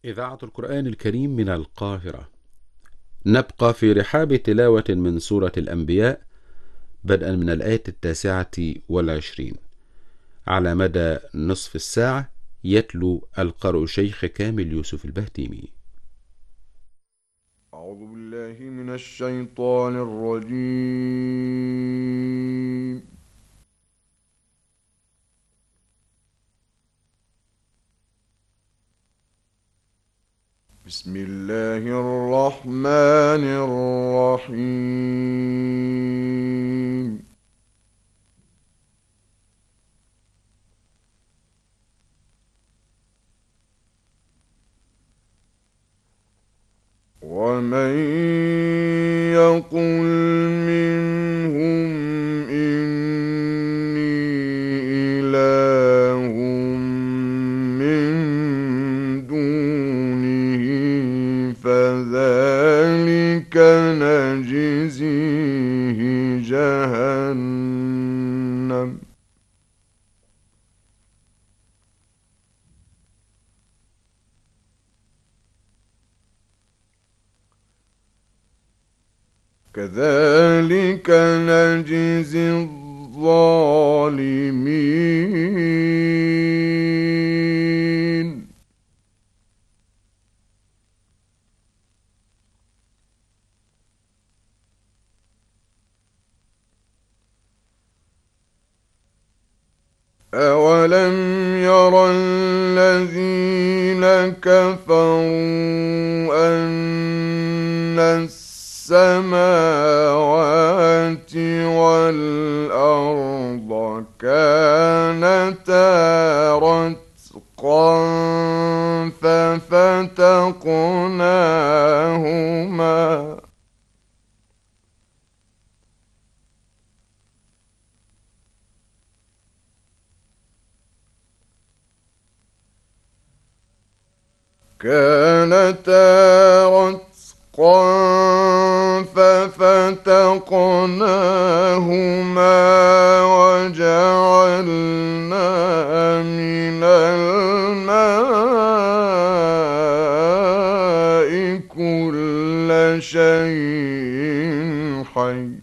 إذاعة القرآن الكريم من القاهرة. نبقى في رحاب تلاوة من سورة الأنبياء بدءا من الآية 29 على مدى نصف الساعة. يتلو القارئ شيخ كامل يوسف البهتيمي. أعوذ بالله من الشيطان الرجيم. بسم الله الرحمن الرحيم. ومن يقل منهم إني إله من دونه فذلك نجزيه جهنم كذلك نجزي الظالمين. أولم ير الذين كفروا أن السماوات والأرض كانتا رتقا ففتقناهما وجعلنا من الماء كل شيء حي.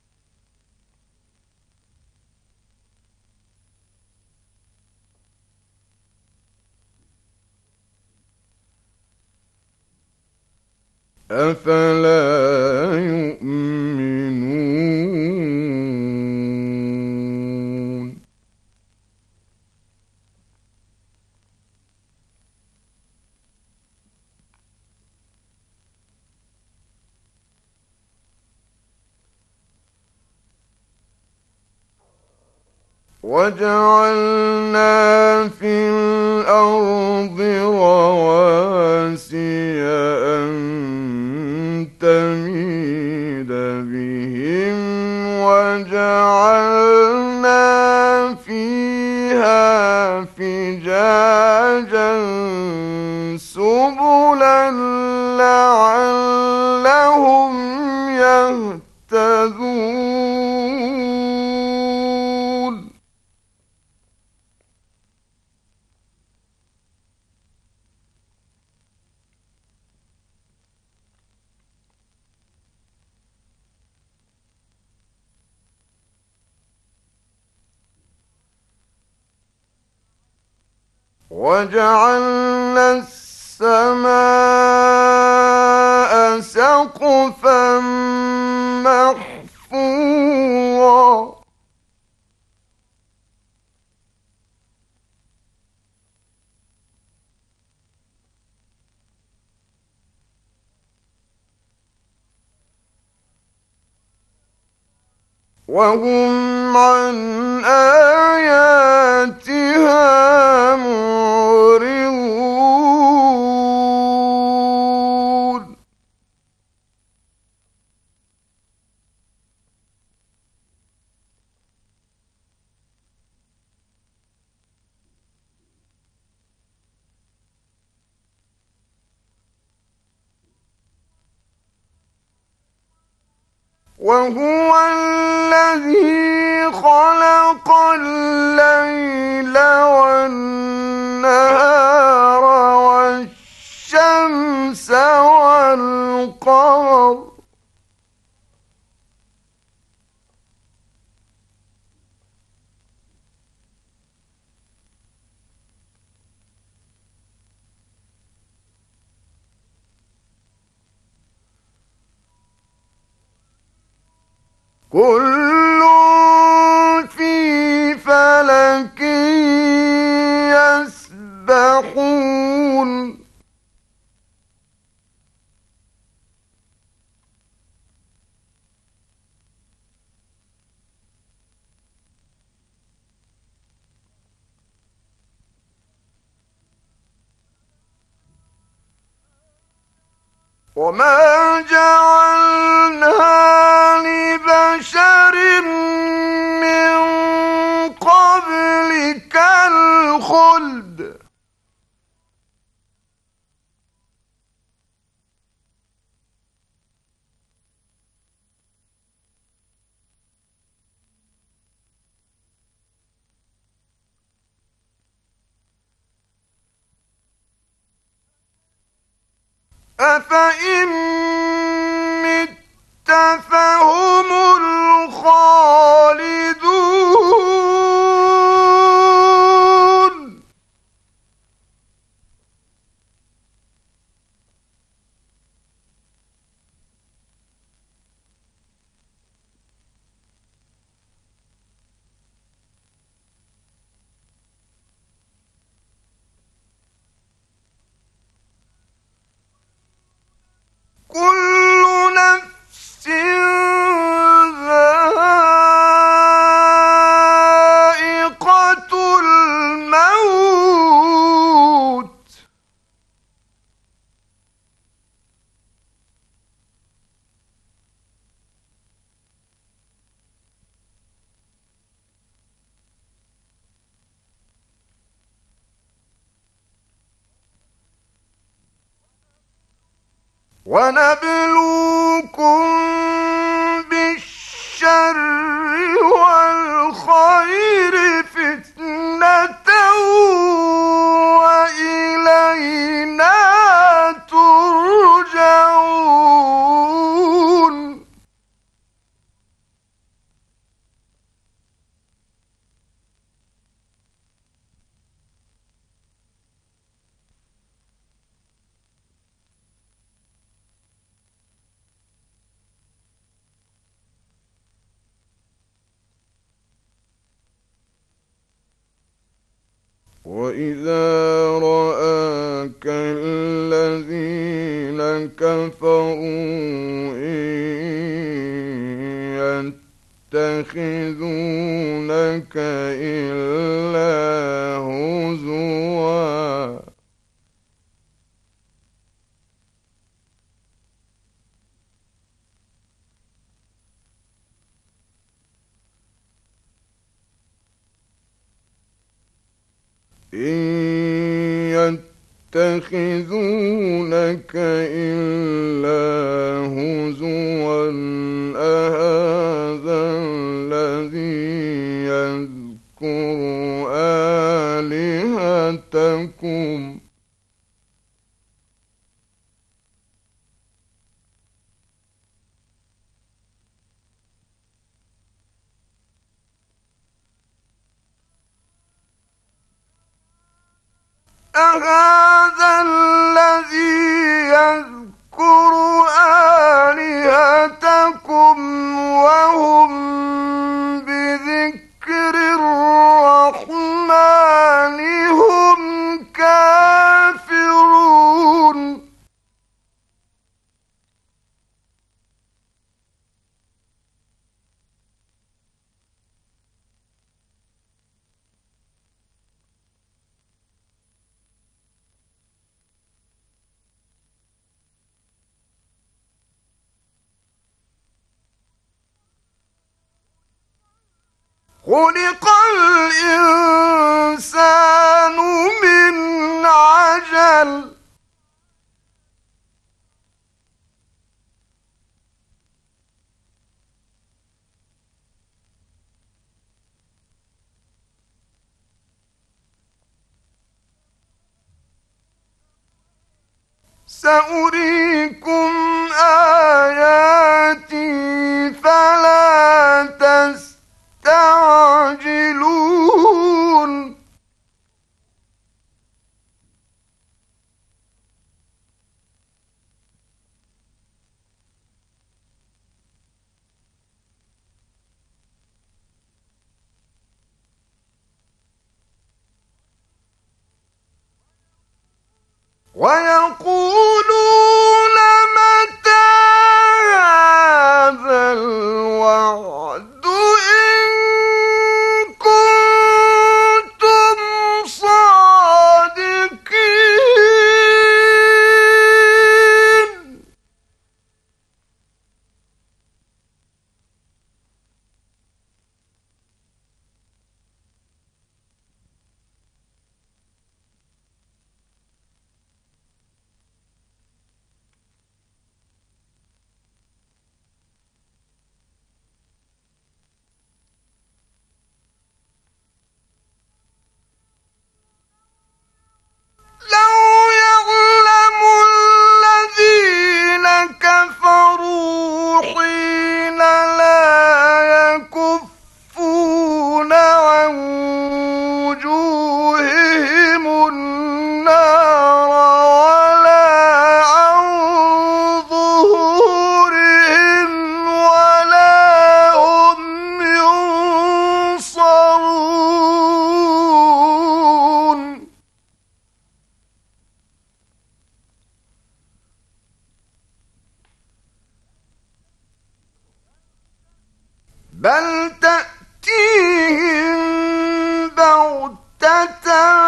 أفلا يؤمنون. وجعلنا في الأرض رواسي أن تميد بهم وجعلنا فيها فجاجا سبلا لعلهم يهتدون. وجعلنا السماء سقفا محفورا وهم عن آياتها معرضون. وهو الذي خلق الليل والنهار والشمس كل في فلك يسبحون وما جعلنا لبشر من قبلك الخلد أفإن مت فهم الخالدون كل نفس ذائقة الموت ونبلوكم بالشر والخير فتنة وإلينا ترجعون وإذا رآك الذين كفروا إن يتخذونك إلا هزوا إن يتخذونك إلا هزوا أهذا الذي يذكر آلهتكم أهذا الذي يذكر آلهتكم وهم بذكر الرحمن هم كافرون خلق الإنسان من عجل سأريكم آياتي فلا تستعجلون ويقولون متى هذا الوعد إن كنتم صادقين. لو يعلم الذين كفروا حين لا يكفون عن وجوههم النار ولا عن ظهورهم ولا هم ينصرون. بل تأتيهم بغتة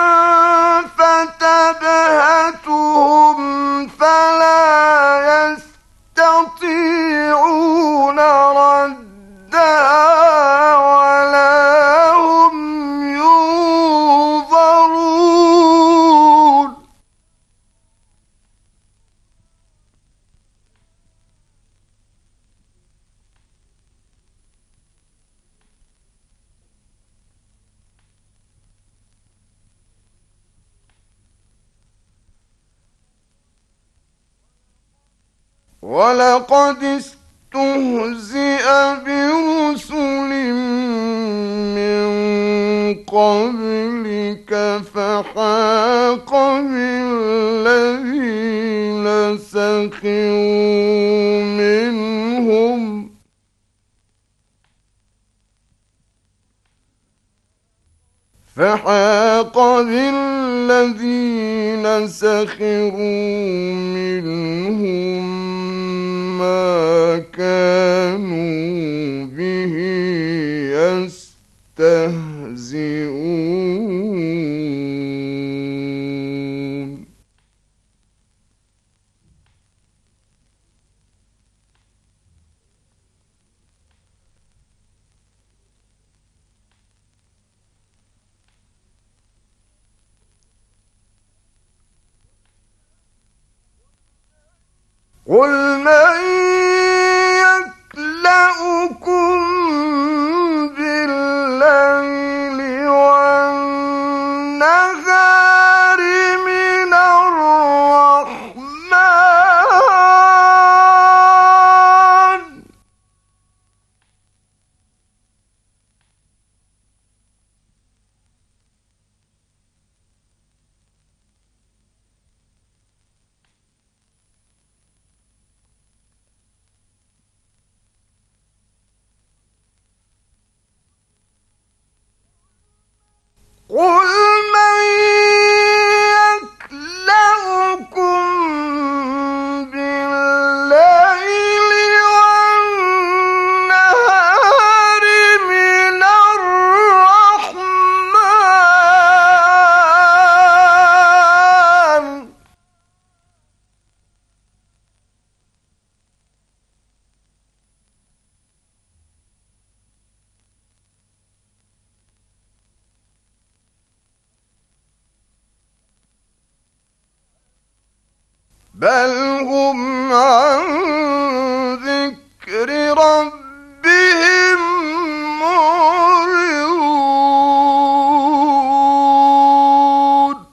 فتبهتهم فلا يستطيعون ردها ولا هم ينظرون. ولقد استهزئ برسل من قبلك فحاق بالذين سخروا منهم ما كانوا به يستهزئون. قل من يكلؤكم بالليل والنهار من الرحمن. قل من يكلؤكم بالليل والنهار من الرحمن. بل هم عن ذكر ربهم معرضون.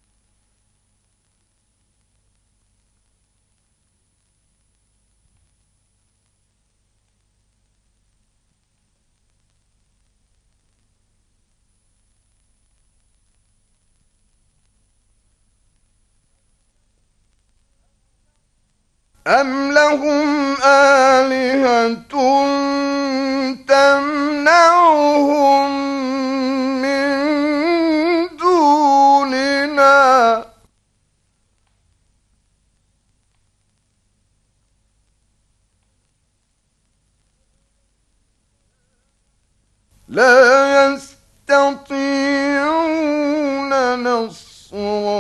أم لهم آلهة تمنعهم من دوننا لا يستطيعون نصر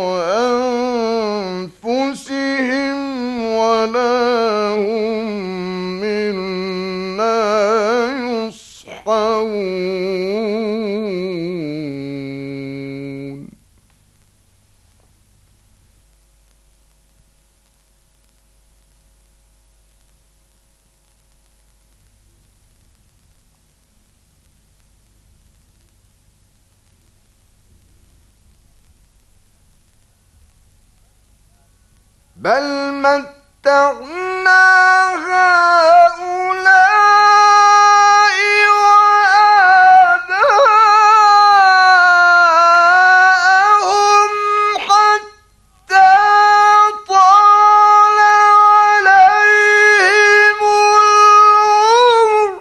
أنفسهم ولا هم منا يصحبون بل متعنا هؤلاء وآباءهم حتى طال عليهم العمر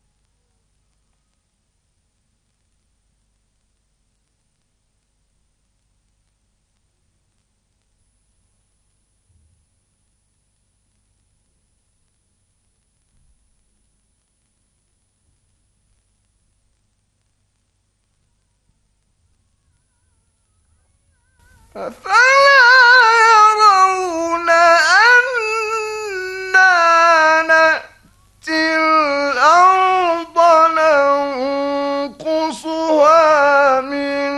أفلا يرون أنا نأتي الأرض ننقصها من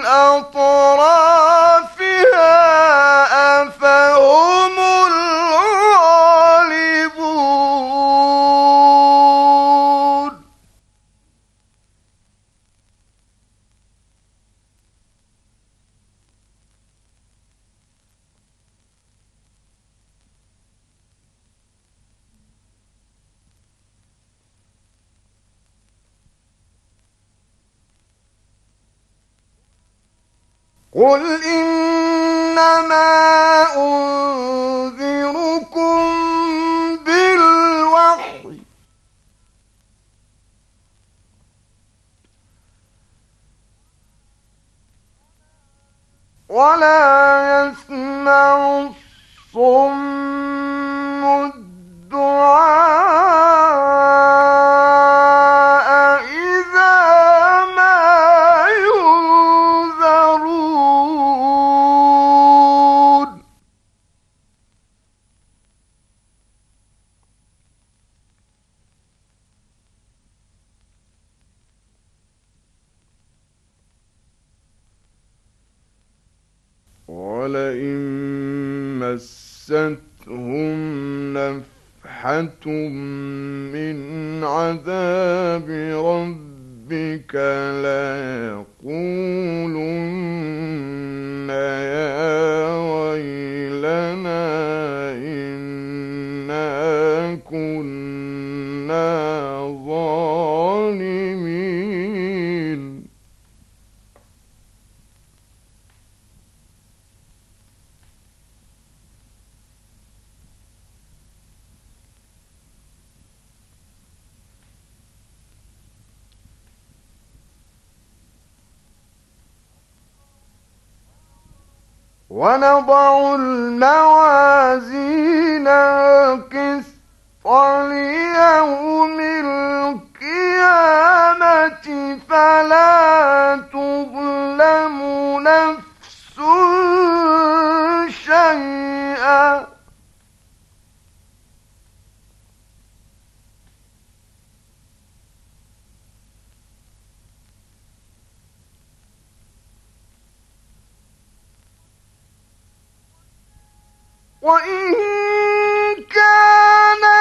أطرافها أفهم الغالبون قل إنما أنذركم بالوحي ولا يسمع الصم الدعاء إذا ما ينذرون ولئن مستهم نفحة من عذاب ربك ليقولن يا ويلنا إنا كنا ظالمين ونضع الموازين القسط ليوم القيامة فلا تظلم نفس شيئا وإن كان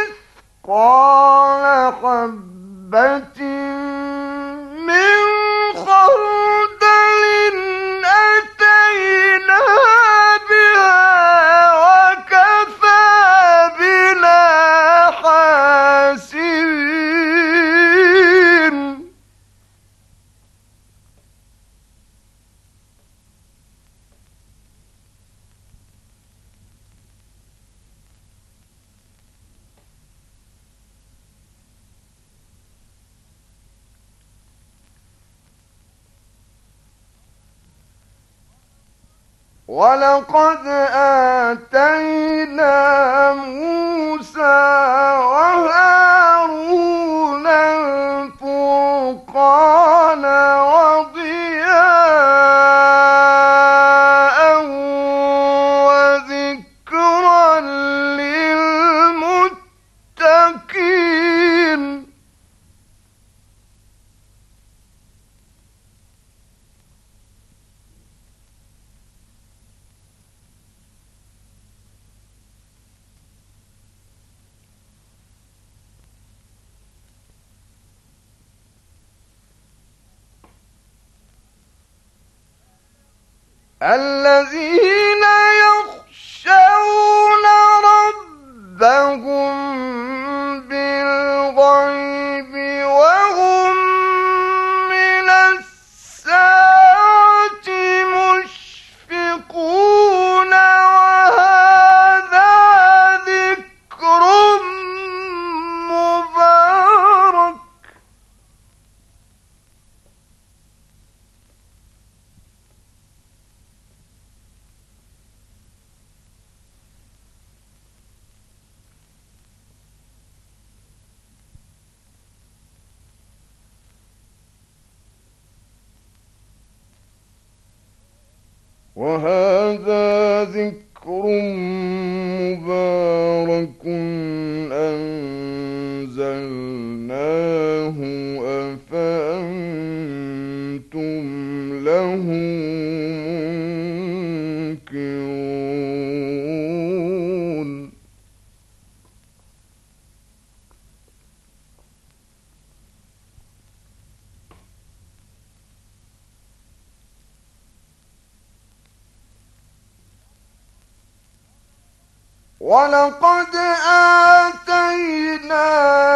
مثقال حبة من خردل أتينا بها وكفى بنا حاسبين ولقد آتينا موسى وهارون الفرقان الذين يخشون ربهم بالغيب وهم من الساعة مشفقون وهذا ذكر مبارك وهذا ذكر مبارك أنزلناه أفأنتم له منكرون ولقد آتينا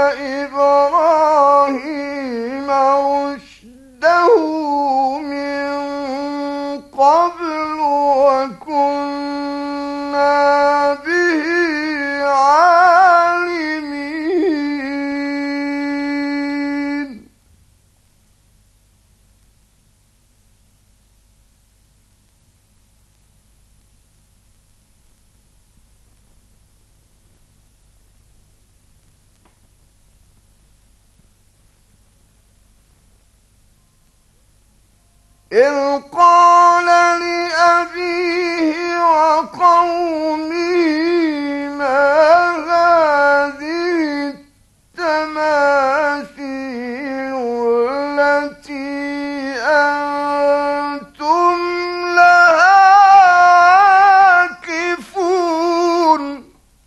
إبراهيم رشده من قبل وكنا به عالمين إذ قال لأبيه وقومه ما هذه التماثيل التي أنتم لها عاكفون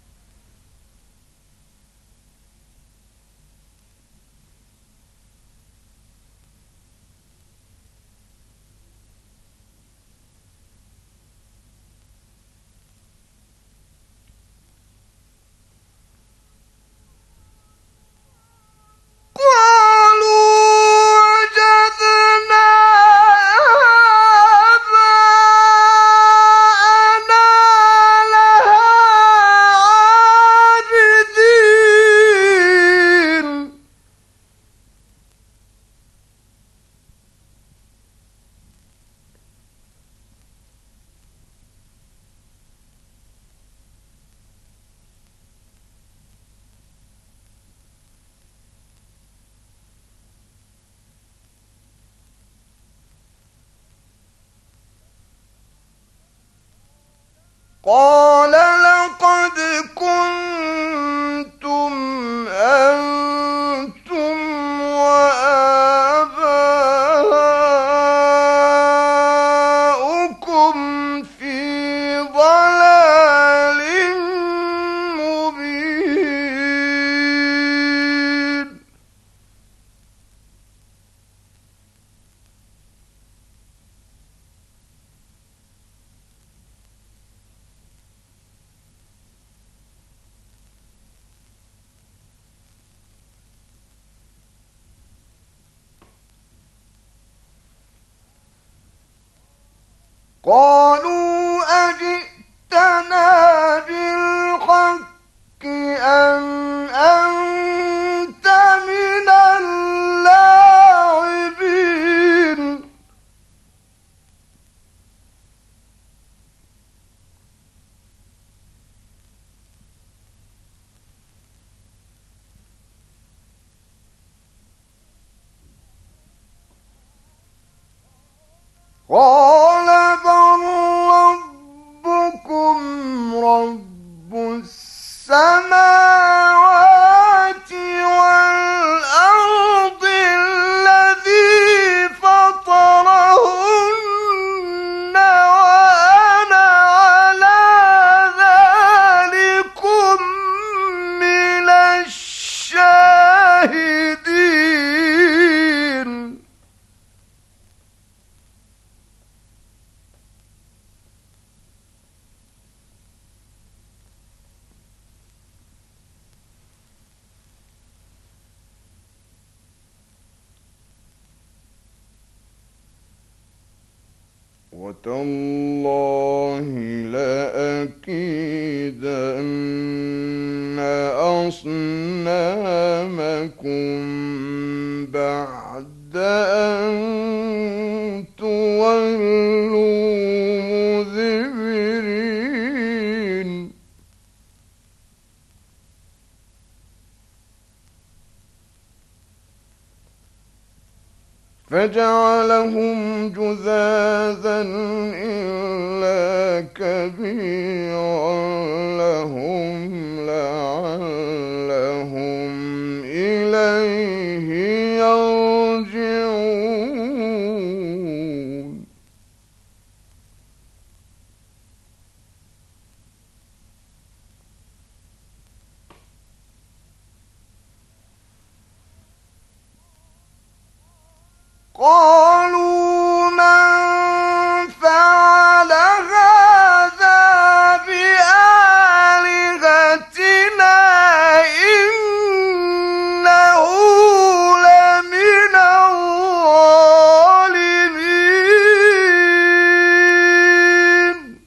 قال لقد كنتم أنتم وآباؤكم في ضلال مبين قالوا أجئتنا بالحق أم أنت من اللاعبين قال بل ربكم رب السماوات والأرض الذي فطرهن وأنا على ذلكم من الشاهدين وتالله لأكيدن أصنامكم بعد أن تولوا مدبرين فجعلهم جذاذا إلا كبيرا لهم لعلهم إليه يرجعون قالوا من فعل هذا بآلهتنا إنه لمن الظالمين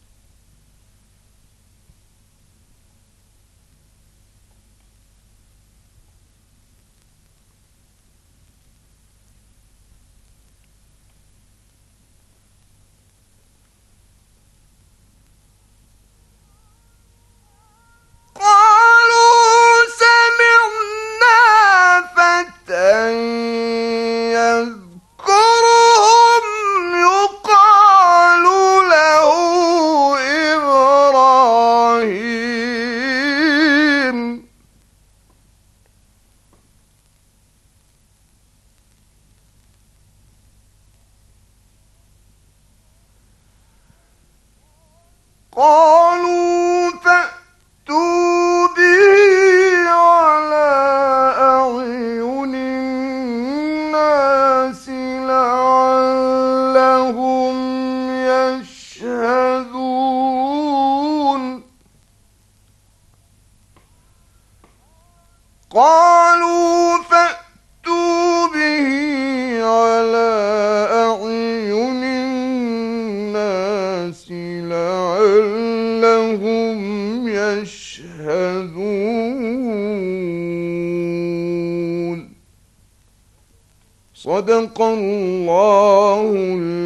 قالوا سمعنا فتى يذكرهم يقال له إبراهيم قالوا فأتوا به على أعين الناس لعلهم يشهدون قالوا فأتوا به على أعين الناس لعلهم يشهدون صدق الله